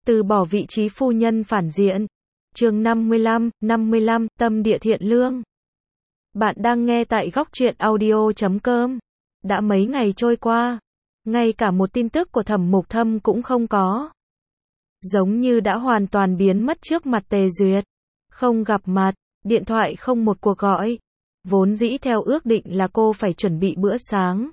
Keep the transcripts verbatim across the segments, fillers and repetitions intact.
Từ bỏ vị trí phu nhân phản diện. Chương năm mươi lăm, năm mươi lăm, tâm địa thiện lương. Bạn đang nghe tại góc truyện audio chấm com. Đã mấy ngày trôi qua, ngay cả một tin tức của Thẩm Mục Thâm cũng không có. Giống như đã hoàn toàn biến mất trước mặt Tề Duyệt. Không gặp mặt, điện thoại không một cuộc gọi. Vốn dĩ theo ước định là cô phải chuẩn bị bữa sáng.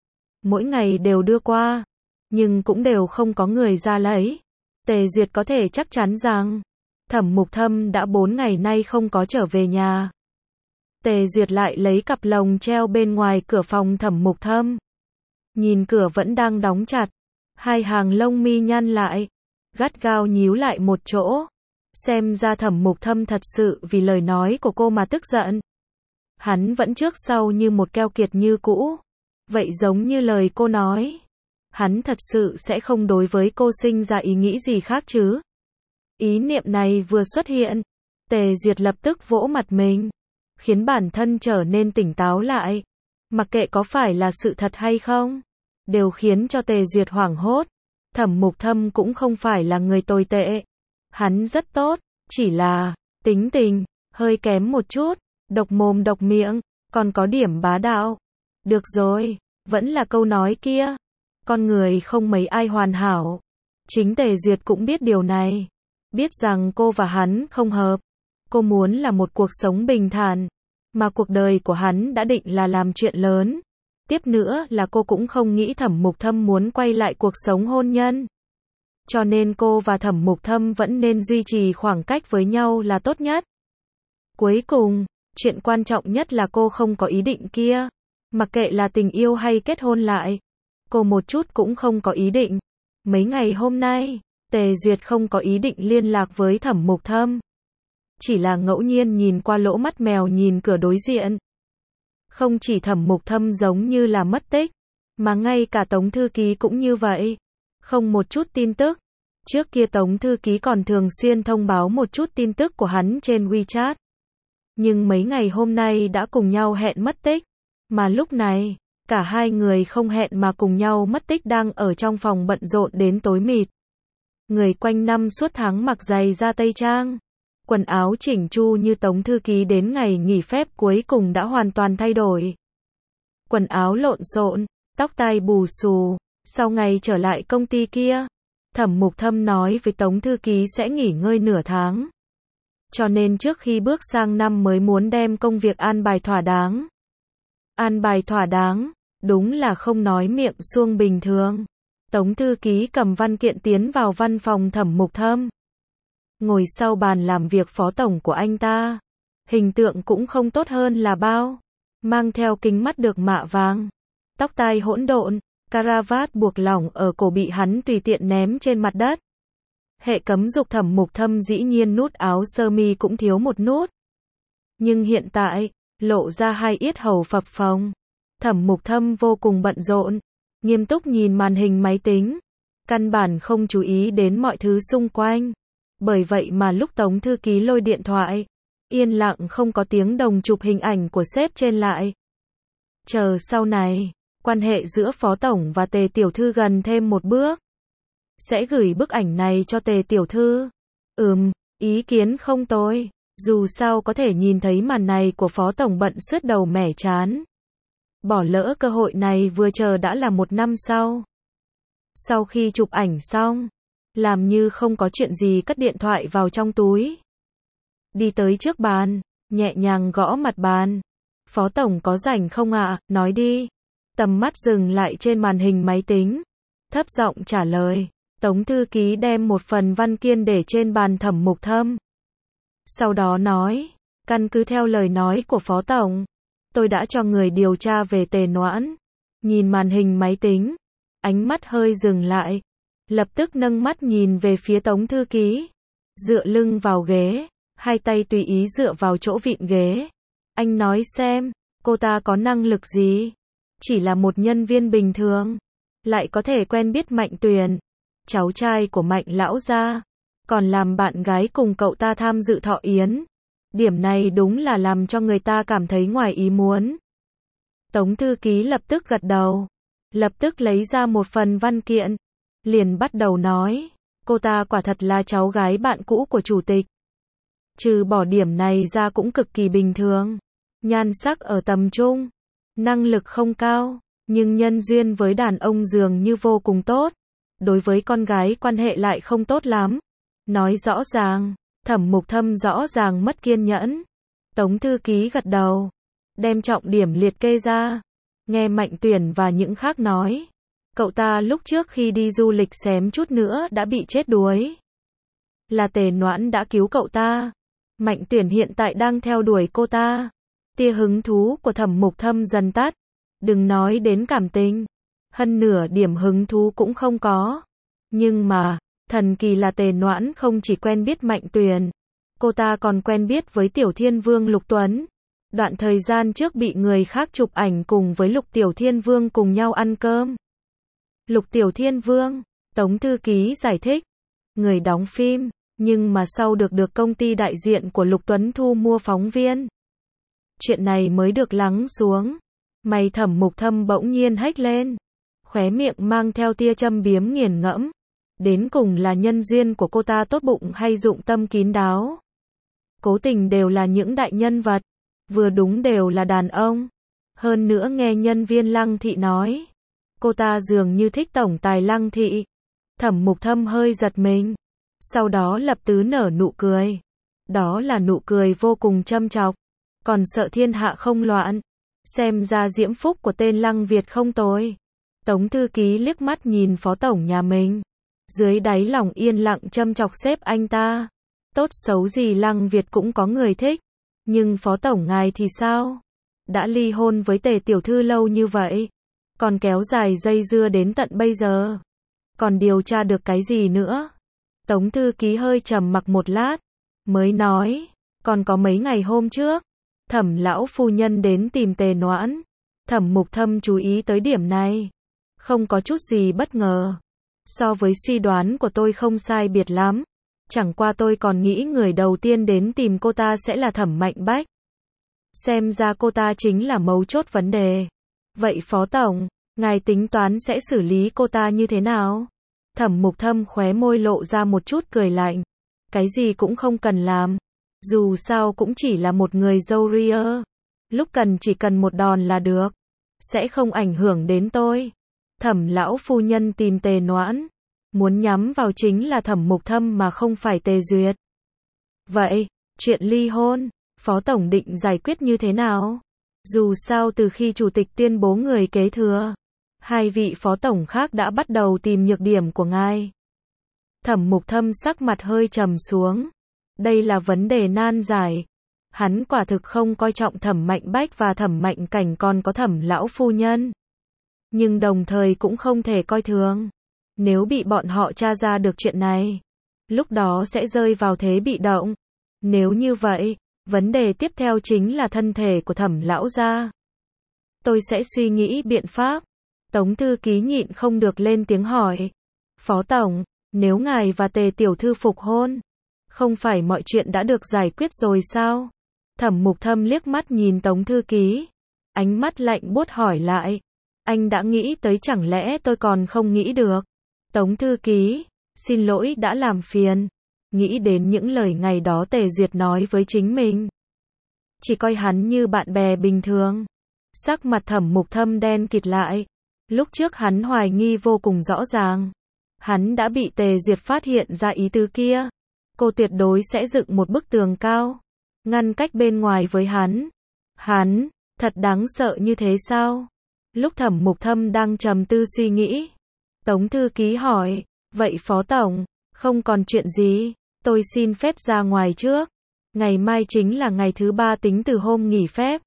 Mỗi ngày đều đưa qua, nhưng cũng đều không có người ra lấy. Tề Duyệt có thể chắc chắn rằng Thẩm Mục Thâm đã bốn ngày nay không có trở về nhà. Tề Duyệt lại lấy cặp lồng treo bên ngoài cửa phòng Thẩm Mục Thâm. Nhìn cửa vẫn đang đóng chặt, hai hàng lông mi nhăn lại, gắt gao nhíu lại một chỗ. Xem ra Thẩm Mục Thâm thật sự vì lời nói của cô mà tức giận. Hắn vẫn trước sau như một keo kiệt như cũ. Vậy giống như lời cô nói, hắn thật sự sẽ không đối với cô sinh ra ý nghĩ gì khác chứ? Ý niệm này vừa xuất hiện, Tề Duyệt lập tức vỗ mặt mình, khiến bản thân trở nên tỉnh táo lại. Mặc kệ có phải là sự thật hay không, đều khiến cho Tề Duyệt hoảng hốt. Thẩm Mục Thâm cũng không phải là người tồi tệ. Hắn rất tốt, chỉ là tính tình hơi kém một chút, độc mồm độc miệng, còn có điểm bá đạo. Được rồi, vẫn là câu nói kia, con người không mấy ai hoàn hảo. Chính Tề Duyệt cũng biết điều này, biết rằng cô và hắn không hợp. Cô muốn là một cuộc sống bình thản, mà cuộc đời của hắn đã định là làm chuyện lớn. Tiếp nữa là cô cũng không nghĩ Thẩm Mục Thâm muốn quay lại cuộc sống hôn nhân. Cho nên cô và Thẩm Mục Thâm vẫn nên duy trì khoảng cách với nhau là tốt nhất. Cuối cùng, chuyện quan trọng nhất là cô không có ý định kia. Mặc kệ là tình yêu hay kết hôn lại, cô một chút cũng không có ý định. Mấy ngày hôm nay, Tề Duyệt không có ý định liên lạc với Thẩm Mục Thâm. Chỉ là ngẫu nhiên nhìn qua lỗ mắt mèo nhìn cửa đối diện. Không chỉ Thẩm Mục Thâm giống như là mất tích, mà ngay cả Tống Thư Ký cũng như vậy. Không một chút tin tức. Trước kia Tống Thư Ký còn thường xuyên thông báo một chút tin tức của hắn trên WeChat. Nhưng mấy ngày hôm nay đã cùng nhau hẹn mất tích. Mà lúc này, cả hai người không hẹn mà cùng nhau mất tích đang ở trong phòng bận rộn đến tối mịt. Người quanh năm suốt tháng mặc giày da tây trang, quần áo chỉnh chu như Tống Thư Ký đến ngày nghỉ phép cuối cùng đã hoàn toàn thay đổi. Quần áo lộn xộn, tóc tai bù xù, sau ngày trở lại công ty kia, Thẩm Mục Thâm nói với Tống Thư Ký sẽ nghỉ ngơi nửa tháng. Cho nên trước khi bước sang năm mới muốn đem công việc an bài thỏa đáng. An bài thỏa đáng, đúng là không nói miệng suông bình thường. Tống Thư Ký cầm văn kiện tiến vào văn phòng Thẩm Mục Thâm. Ngồi sau bàn làm việc phó tổng của anh ta. Hình tượng cũng không tốt hơn là bao. Mang theo kính mắt được mạ vàng. Tóc tai hỗn độn, caravat buộc lỏng ở cổ bị hắn tùy tiện ném trên mặt đất. Hệ cấm dục Thẩm Mục Thâm dĩ nhiên nút áo sơ mi cũng thiếu một nút. Nhưng hiện tại, lộ ra hai yết hầu phập phồng. Thẩm Mục Thâm vô cùng bận rộn, nghiêm túc nhìn màn hình máy tính, căn bản không chú ý đến mọi thứ xung quanh. Bởi vậy mà lúc Tống Thư Ký lôi điện thoại, yên lặng không có tiếng đồng chụp hình ảnh của sếp trên lại. Chờ sau này, quan hệ giữa phó tổng và Tề tiểu thư gần thêm một bước. Sẽ gửi bức ảnh này cho Tề tiểu thư. Ừm, ý kiến không tồi. Dù sao có thể nhìn thấy màn này của phó tổng bận sứt đầu mẻ chán. Bỏ lỡ cơ hội này vừa chờ đã là một năm sau. Sau khi chụp ảnh xong, làm như không có chuyện gì cất điện thoại vào trong túi. Đi tới trước bàn, nhẹ nhàng gõ mặt bàn. Phó tổng có rảnh không ạ, à? Nói đi. Tầm mắt dừng lại trên màn hình máy tính. Thấp giọng trả lời. Tống Thư Ký đem một phần văn kiện để trên bàn Thẩm Mục Thâm. Sau đó nói, căn cứ theo lời nói của phó tổng, tôi đã cho người điều tra về Tề Noãn. Nhìn màn hình máy tính, ánh mắt hơi dừng lại, lập tức nâng mắt nhìn về phía Tống Thư Ký, dựa lưng vào ghế, hai tay tùy ý dựa vào chỗ vịn ghế. Anh nói xem, cô ta có năng lực gì? Chỉ là một nhân viên bình thường, lại có thể quen biết Mạnh Tuyền, cháu trai của Mạnh lão gia, còn làm bạn gái cùng cậu ta tham dự thọ yến. Điểm này đúng là làm cho người ta cảm thấy ngoài ý muốn. Tống Thư Ký lập tức gật đầu, lập tức lấy ra một phần văn kiện, liền bắt đầu nói, Cô ta quả thật là cháu gái bạn cũ của chủ tịch. Trừ bỏ điểm này ra cũng cực kỳ bình thường. Nhan sắc ở tầm trung, năng lực không cao, nhưng nhân duyên với đàn ông dường như vô cùng tốt. Đối với con gái quan hệ lại không tốt lắm. Nói rõ ràng, Thẩm Mục Thâm rõ ràng mất kiên nhẫn. Tống thư ký gật đầu, đem trọng điểm liệt kê ra. Nghe Mạnh Tuyển và những khác nói, cậu ta lúc trước khi đi du lịch xém chút nữa đã bị chết đuối. Là Tề Noãn đã cứu cậu ta. Mạnh Tuyển hiện tại đang theo đuổi cô ta. Tia hứng thú của Thẩm Mục Thâm dần tắt. Đừng nói đến cảm tình, hơn nửa điểm hứng thú cũng không có. Nhưng mà, thần kỳ là Tề Noãn không chỉ quen biết Mạnh Tuyển, cô ta còn quen biết với Tiểu Thiên Vương Lục Tuấn. Đoạn thời gian trước bị người khác chụp ảnh cùng với Lục Tiểu Thiên Vương cùng nhau ăn cơm. Lục Tiểu Thiên Vương, Tống thư ký giải thích, người đóng phim, nhưng mà sau được được công ty đại diện của Lục Tuấn thu mua phóng viên. Chuyện này mới được lắng xuống. Mày Thẩm Mục Thâm bỗng nhiên hét lên, khóe miệng mang theo tia châm biếm nghiền ngẫm. Đến cùng là nhân duyên của cô ta tốt bụng hay dụng tâm kín đáo? Cố tình đều là những đại nhân vật, vừa đúng đều là đàn ông. Hơn nữa nghe nhân viên Lăng Thị nói, cô ta dường như thích tổng tài Lăng Thị. Thẩm Mục Thâm hơi giật mình, sau đó lập tức nở nụ cười. Đó là nụ cười vô cùng châm chọc, còn sợ thiên hạ không loạn. Xem ra diễm phúc của tên Lăng Việt không tồi. Tống thư ký liếc mắt nhìn phó tổng nhà mình, dưới đáy lòng yên lặng châm chọc sếp anh ta. Tốt xấu gì Lăng Việt cũng có người thích. Nhưng phó tổng ngài thì sao? Đã ly hôn với Tề tiểu thư lâu như vậy, còn kéo dài dây dưa đến tận bây giờ. Còn điều tra được cái gì nữa? Tống thư ký hơi trầm mặc một lát, mới nói, còn có mấy ngày hôm trước, Thẩm lão phu nhân đến tìm Tề Noãn. Thẩm Mục Thâm chú ý tới điểm này, không có chút gì bất ngờ. So với suy đoán của tôi không sai biệt lắm. Chẳng qua tôi còn nghĩ người đầu tiên đến tìm cô ta sẽ là Thẩm Mạnh Bách. Xem ra cô ta chính là mấu chốt vấn đề. Vậy phó tổng, ngài tính toán sẽ xử lý cô ta như thế nào? Thẩm Mục Thâm khóe môi lộ ra một chút cười lạnh. Cái gì cũng không cần làm. Dù sao cũng chỉ là một người dâu ria. Lúc cần chỉ cần một đòn là được. Sẽ không ảnh hưởng đến tôi. Thẩm lão phu nhân tìm Tề Noãn, muốn nhắm vào chính là Thẩm Mục Thâm mà không phải Tề Duyệt. Vậy, chuyện ly hôn, phó tổng định giải quyết như thế nào? Dù sao từ khi chủ tịch tuyên bố người kế thừa, hai vị phó tổng khác đã bắt đầu tìm nhược điểm của ngài. Thẩm Mục Thâm sắc mặt hơi trầm xuống. Đây là vấn đề nan giải. Hắn quả thực không coi trọng Thẩm Mạnh Bách và Thẩm Mạnh Cảnh còn có Thẩm lão phu nhân. Nhưng đồng thời cũng không thể coi thường. Nếu bị bọn họ tra ra được chuyện này, lúc đó sẽ rơi vào thế bị động. Nếu như vậy, vấn đề tiếp theo chính là thân thể của Thẩm lão gia. Tôi sẽ suy nghĩ biện pháp. Tống thư ký nhịn không được lên tiếng hỏi. Phó tổng, nếu ngài và Tề tiểu thư phục hôn, không phải mọi chuyện đã được giải quyết rồi sao? Thẩm Mục Thâm liếc mắt nhìn Tống thư ký, ánh mắt lạnh buốt hỏi lại. Anh đã nghĩ tới chẳng lẽ tôi còn không nghĩ được? Tống thư ký, xin lỗi đã làm phiền. Nghĩ đến những lời ngày đó Tề Duyệt nói với chính mình, chỉ coi hắn như bạn bè bình thường. Sắc mặt Thẩm Mục Thâm đen kịt lại. Lúc trước hắn hoài nghi vô cùng rõ ràng. Hắn đã bị Tề Duyệt phát hiện ra ý tứ kia. Cô tuyệt đối sẽ dựng một bức tường cao, ngăn cách bên ngoài với hắn. Hắn, thật đáng sợ như thế sao? Lúc Thẩm Mục Thâm đang trầm tư suy nghĩ, Tống thư ký hỏi, vậy phó tổng, không còn chuyện gì, tôi xin phép ra ngoài trước. Ngày mai chính là ngày thứ ba tính từ hôm nghỉ phép.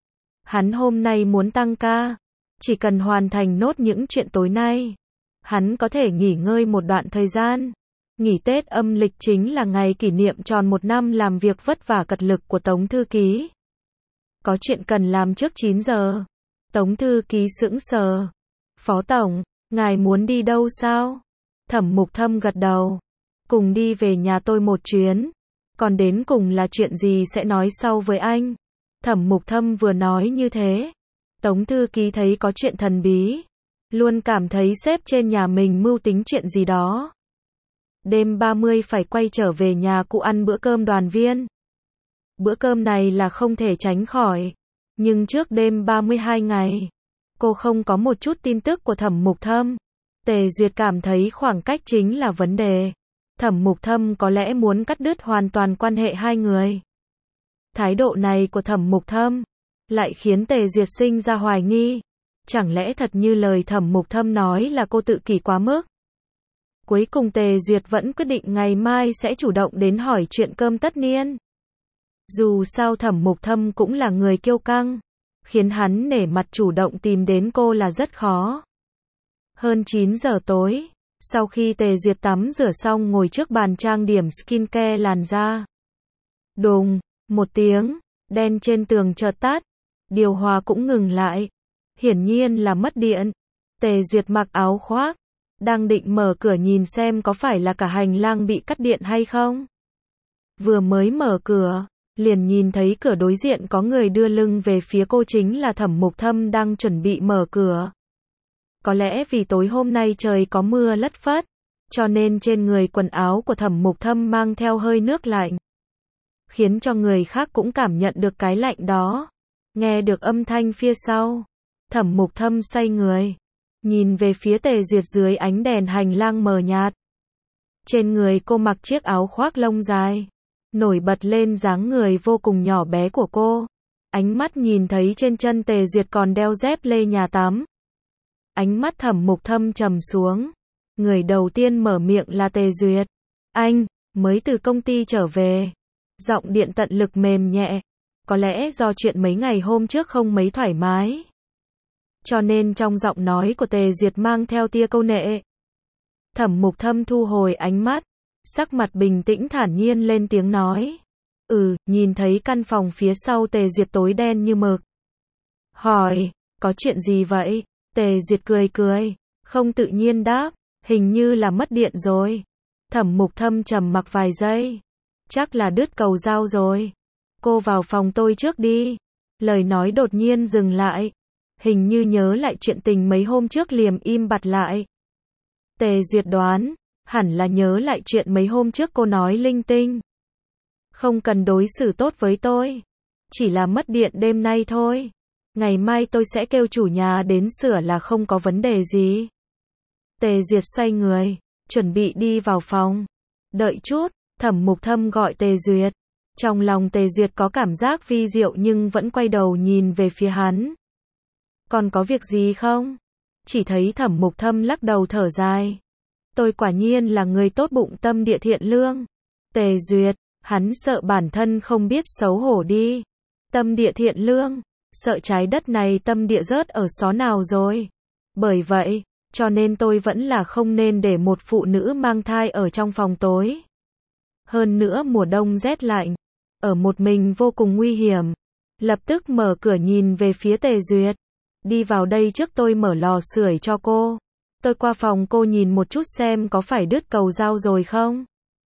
Hắn hôm nay muốn tăng ca, chỉ cần hoàn thành nốt những chuyện tối nay, hắn có thể nghỉ ngơi một đoạn thời gian. Nghỉ Tết âm lịch chính là ngày kỷ niệm tròn một năm làm việc vất vả cật lực của Tống thư ký. Có chuyện cần làm trước chín giờ. Tống thư ký sững sờ. Phó tổng, ngài muốn đi đâu sao? Thẩm Mục Thâm gật đầu. Cùng đi về nhà tôi một chuyến. Còn đến cùng là chuyện gì sẽ nói sau với anh. Thẩm Mục Thâm vừa nói như thế, Tống thư ký thấy có chuyện thần bí. Luôn cảm thấy sếp trên nhà mình mưu tính chuyện gì đó. Đêm ba mươi phải quay trở về nhà cụ ăn bữa cơm đoàn viên. Bữa cơm này là không thể tránh khỏi. Nhưng trước đêm ba mươi hai ngày, cô không có một chút tin tức của Thẩm Mục Thâm. Tề Duyệt cảm thấy khoảng cách chính là vấn đề. Thẩm Mục Thâm có lẽ muốn cắt đứt hoàn toàn quan hệ hai người. Thái độ này của Thẩm Mục Thâm lại khiến Tề Duyệt sinh ra hoài nghi. Chẳng lẽ thật như lời Thẩm Mục Thâm nói là cô tự kỷ quá mức? Cuối cùng Tề Duyệt vẫn quyết định ngày mai sẽ chủ động đến hỏi chuyện cơm tất niên. Dù sao Thẩm Mục Thâm cũng là người kiêu căng, khiến hắn nể mặt chủ động tìm đến cô là rất khó. Hơn chín giờ tối, sau khi Tề Duyệt tắm rửa xong ngồi trước bàn trang điểm skincare làn da. Đùng, một tiếng, đèn trên tường chợt tắt, điều hòa cũng ngừng lại. Hiển nhiên là mất điện. Tề Duyệt mặc áo khoác, đang định mở cửa nhìn xem có phải là cả hành lang bị cắt điện hay không. Vừa mới mở cửa, liền nhìn thấy cửa đối diện có người đưa lưng về phía cô, chính là Thẩm Mục Thâm đang chuẩn bị mở cửa. Có lẽ vì tối hôm nay trời có mưa lất phất, cho nên trên người quần áo của Thẩm Mục Thâm mang theo hơi nước lạnh, khiến cho người khác cũng cảm nhận được cái lạnh đó. Nghe được âm thanh phía sau, Thẩm Mục Thâm xoay người, nhìn về phía Tề Duyệt dưới ánh đèn hành lang mờ nhạt. Trên người cô mặc chiếc áo khoác lông dài, nổi bật lên dáng người vô cùng nhỏ bé của cô. Ánh mắt nhìn thấy trên chân Tề Duyệt còn đeo dép lê nhà tắm. Ánh mắt Thẩm Mục Thâm trầm xuống. Người đầu tiên mở miệng là Tề Duyệt. Anh, mới từ công ty trở về. Giọng điện tận lực mềm nhẹ. Có lẽ do chuyện mấy ngày hôm trước không mấy thoải mái, cho nên trong giọng nói của Tề Duyệt mang theo tia câu nệ. Thẩm Mục Thâm thu hồi ánh mắt, sắc mặt bình tĩnh thản nhiên lên tiếng nói. Ừ, nhìn thấy căn phòng phía sau Tề Duyệt tối đen như mực. Hỏi, có chuyện gì vậy? Tề Duyệt cười cười, không tự nhiên đáp, hình như là mất điện rồi. Thẩm Mục Thâm trầm mặc vài giây. Chắc là đứt cầu dao rồi. Cô vào phòng tôi trước đi. Lời nói đột nhiên dừng lại. Hình như nhớ lại chuyện tình mấy hôm trước liềm im bặt lại. Tề Duyệt đoán, hẳn là nhớ lại chuyện mấy hôm trước cô nói linh tinh. Không cần đối xử tốt với tôi. Chỉ là mất điện đêm nay thôi. Ngày mai tôi sẽ kêu chủ nhà đến sửa là không có vấn đề gì. Tề Duyệt xoay người, chuẩn bị đi vào phòng. Đợi chút, Thẩm Mục Thâm gọi Tề Duyệt. Trong lòng Tề Duyệt có cảm giác vi diệu nhưng vẫn quay đầu nhìn về phía hắn. Còn có việc gì không? Chỉ thấy Thẩm Mục Thâm lắc đầu thở dài. Tôi quả nhiên là người tốt bụng tâm địa thiện lương. Tề Duyệt, hắn sợ bản thân không biết xấu hổ đi. Tâm địa thiện lương, sợ trái đất này tâm địa rớt ở xó nào rồi. Bởi vậy, cho nên tôi vẫn là không nên để một phụ nữ mang thai ở trong phòng tối. Hơn nữa mùa đông rét lạnh, ở một mình vô cùng nguy hiểm. Lập tức mở cửa nhìn về phía Tề Duyệt. Đi vào đây trước, tôi mở lò sưởi cho cô. Tôi qua phòng cô nhìn một chút xem có phải đứt cầu dao rồi không?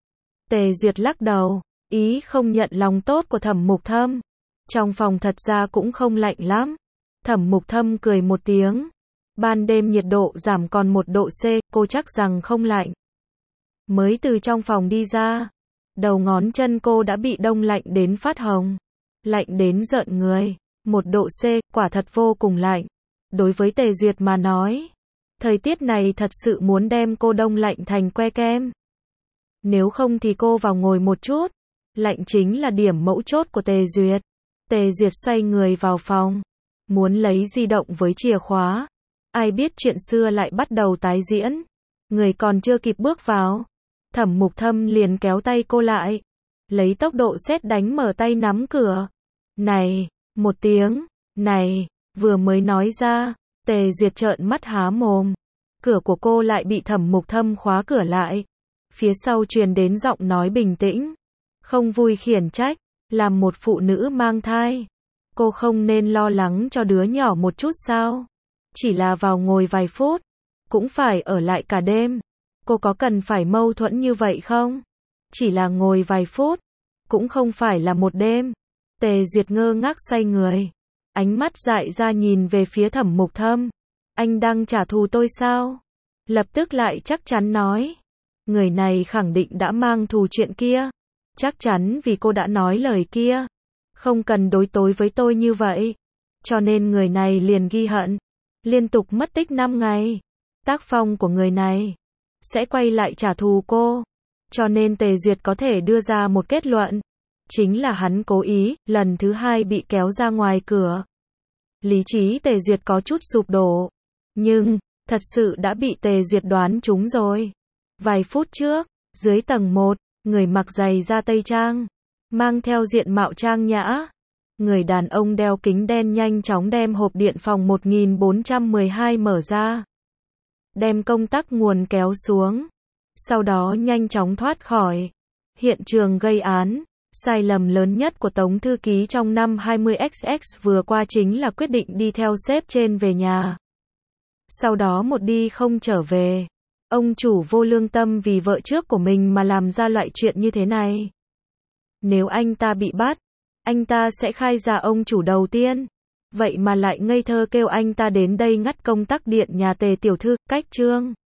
Tề Duyệt lắc đầu, ý không nhận lòng tốt của Thẩm Mục Thâm. Trong phòng thật ra cũng không lạnh lắm. Thẩm Mục Thâm cười một tiếng. Ban đêm nhiệt độ giảm còn một độ C, cô chắc rằng không lạnh. Mới từ trong phòng đi ra, đầu ngón chân cô đã bị đông lạnh đến phát hồng. Lạnh đến rợn người. Một độ C, quả thật vô cùng lạnh. Đối với Tề Duyệt mà nói, thời tiết này thật sự muốn đem cô đông lạnh thành que kem. Nếu không thì cô vào ngồi một chút. Lạnh chính là điểm mấu chốt của Tề Duyệt. Tề Duyệt xoay người vào phòng, muốn lấy di động với chìa khóa. Ai biết chuyện xưa lại bắt đầu tái diễn. Người còn chưa kịp bước vào, Thẩm Mục Thâm liền kéo tay cô lại, lấy tốc độ sét đánh mở tay nắm cửa. Này, một tiếng, này, vừa mới nói ra, Tề Duyệt trợn mắt há mồm. Cửa của cô lại bị Thẩm Mục Thâm khóa cửa lại. Phía sau truyền đến giọng nói bình tĩnh, không vui khiển trách, làm một phụ nữ mang thai, cô không nên lo lắng cho đứa nhỏ một chút sao? Chỉ là vào ngồi vài phút, cũng phải ở lại cả đêm. Cô có cần phải mâu thuẫn như vậy không? Chỉ là ngồi vài phút, cũng không phải là một đêm. Tề Duyệt ngơ ngác xoay người, ánh mắt dại ra nhìn về phía Thẩm Mục Thâm. Anh đang trả thù tôi sao? Lập tức lại chắc chắn nói. Người này khẳng định đã mang thù chuyện kia. Chắc chắn vì cô đã nói lời kia. Không cần đối tối với tôi như vậy. Cho nên người này liền ghi hận. Liên tục mất tích năm ngày. Tác phong của người này sẽ quay lại trả thù cô. Cho nên Tề Duyệt có thể đưa ra một kết luận. Chính là hắn cố ý, lần thứ hai bị kéo ra ngoài cửa. Lý trí Tề Duyệt có chút sụp đổ. Nhưng, thật sự đã bị Tề Duyệt đoán trúng rồi. Vài phút trước, dưới tầng một, người mặc giày da tây trang, mang theo diện mạo trang nhã. Người đàn ông đeo kính đen nhanh chóng đem hộp điện phòng một nghìn bốn trăm mười hai mở ra. Đem công tắc nguồn kéo xuống. Sau đó nhanh chóng thoát khỏi hiện trường gây án. Sai lầm lớn nhất của Tống thư ký trong năm hai mươi x x vừa qua chính là quyết định đi theo sếp trên về nhà. Sau đó một đi không trở về. Ông chủ vô lương tâm vì vợ trước của mình mà làm ra loại chuyện như thế này. Nếu anh ta bị bắt, anh ta sẽ khai ra ông chủ đầu tiên. Vậy mà lại ngây thơ kêu anh ta đến đây ngắt công tắc điện nhà Tề tiểu thư, cách chương.